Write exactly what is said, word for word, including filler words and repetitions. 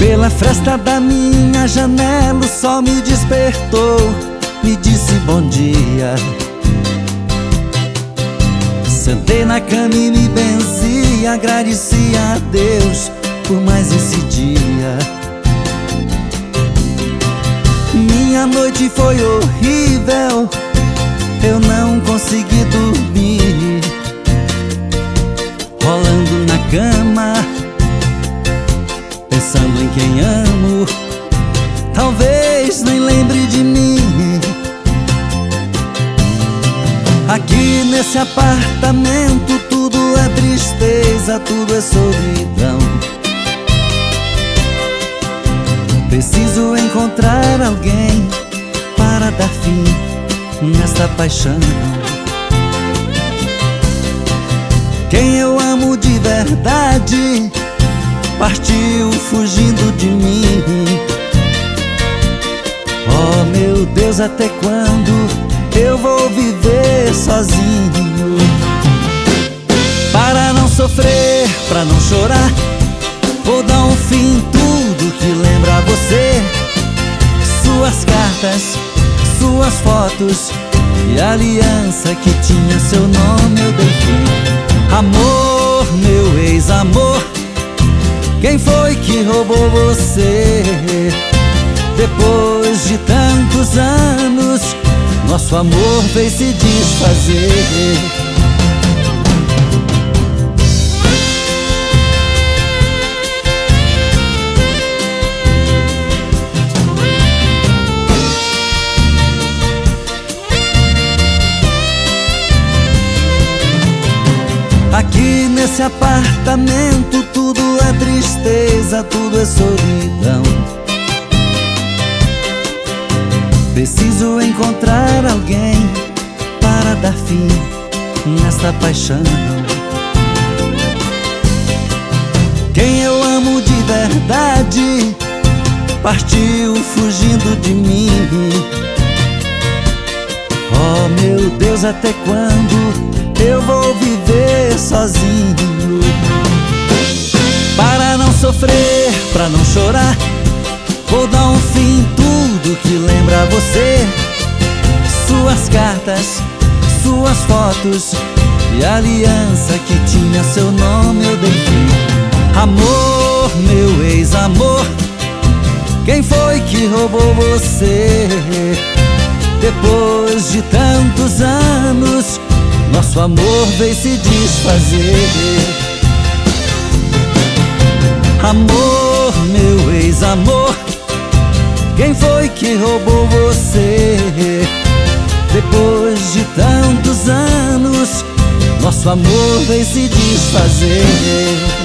Pela fresta da minha janela o sol me despertou, me disse bom dia. Sentei na cama e me benzi, agradeci a Deus por mais esse dia. Minha noite foi horrível, eu não consegui dormir, rolando na cama, pensando em quem amo, talvez nem lembre de mim. Aqui nesse apartamento tudo é tristeza, tudo é solidão. Preciso encontrar alguém para dar fim nesta paixão. Quem eu amo de verdade partiu fugindo de mim. Oh meu Deus, até quando eu vou viver sozinho? Para não sofrer, pra não chorar, vou dar um fim em tudo que lembra você. Suas cartas, suas fotos e a aliança que tinha seu nome eu dei fim. Amor, meu ex-amor, quem foi que roubou você? Depois de tantos anos, nosso amor veio se desfazer. Aqui nesse apartamento tudo é tristeza, tudo é solidão. Preciso encontrar alguém para dar fim nesta paixão. Quem eu amo de verdade partiu fugindo de mim. Oh meu Deus, até quando eu vou viver sozinho? Para não sofrer, pra não chorar, vou dar um fim em tudo que lembra você. Suas cartas, suas fotos e a aliança que tinha seu nome eu dei fim. Amor, meu ex-amor, quem foi que roubou você? Depois de tantos anos, nosso amor veio se desfazer. Amor, meu ex-amor, quem foi que roubou você? Depois de tantos anos, nosso amor veio se desfazer.